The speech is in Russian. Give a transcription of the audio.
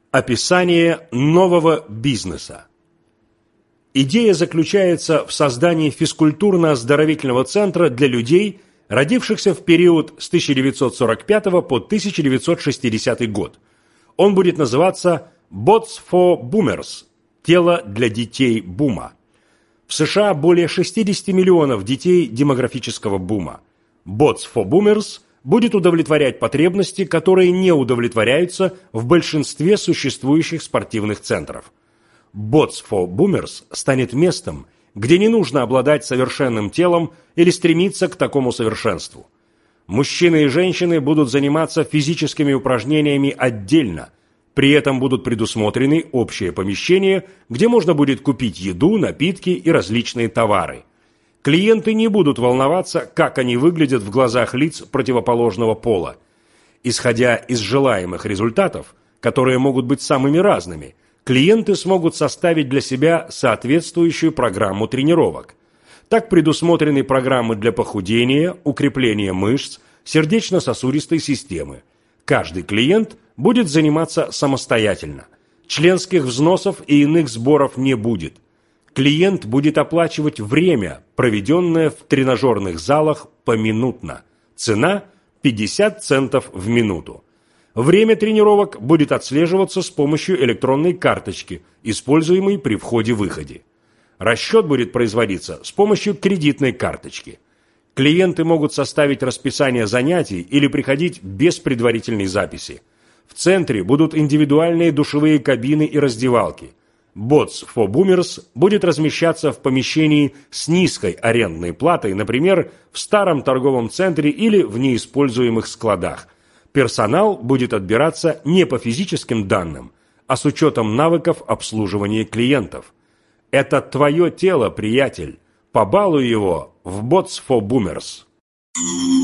Описание нового бизнеса. Идея заключается в создании физкультурно-оздоровительного центра для людей, родившихся в период с 1945 по 1960 год. Он будет называться Bots for Boomers – тело для детей бума. В США более 60 миллионов детей демографического бума. Bots for Boomers будет удовлетворять потребности, которые не удовлетворяются в большинстве существующих спортивных центров. Bots for Boomers станет местом, где не нужно обладать совершенным телом или стремиться к такому совершенству. Мужчины и женщины будут заниматься физическими упражнениями отдельно, при этом будут предусмотрены общие помещения, где можно будет купить еду, напитки и различные товары. Клиенты не будут волноваться, как они выглядят в глазах лиц противоположного пола. Исходя из желаемых результатов, которые могут быть самыми разными, клиенты смогут составить для себя соответствующую программу тренировок. Так предусмотрены программы для похудения, укрепления мышц, сердечно-сосудистой системы. Каждый клиент будет заниматься самостоятельно. Членских взносов и иных сборов не будет. Клиент будет оплачивать время, проведенное в тренажерных залах, поминутно. Цена – 50 центов в минуту. Время тренировок будет отслеживаться с помощью электронной карточки, используемой при входе-выходе. Расчет будет производиться с помощью кредитной карточки. Клиенты могут составить расписание занятий или приходить без предварительной записи. В центре будут индивидуальные душевые кабины и раздевалки. Bots for Boomers будет размещаться в помещении с низкой арендной платой, например, в старом торговом центре или в неиспользуемых складах. Персонал будет отбираться не по физическим данным, а с учетом навыков обслуживания клиентов. Это твое тело, приятель. Побалуй его в Bots for Boomers.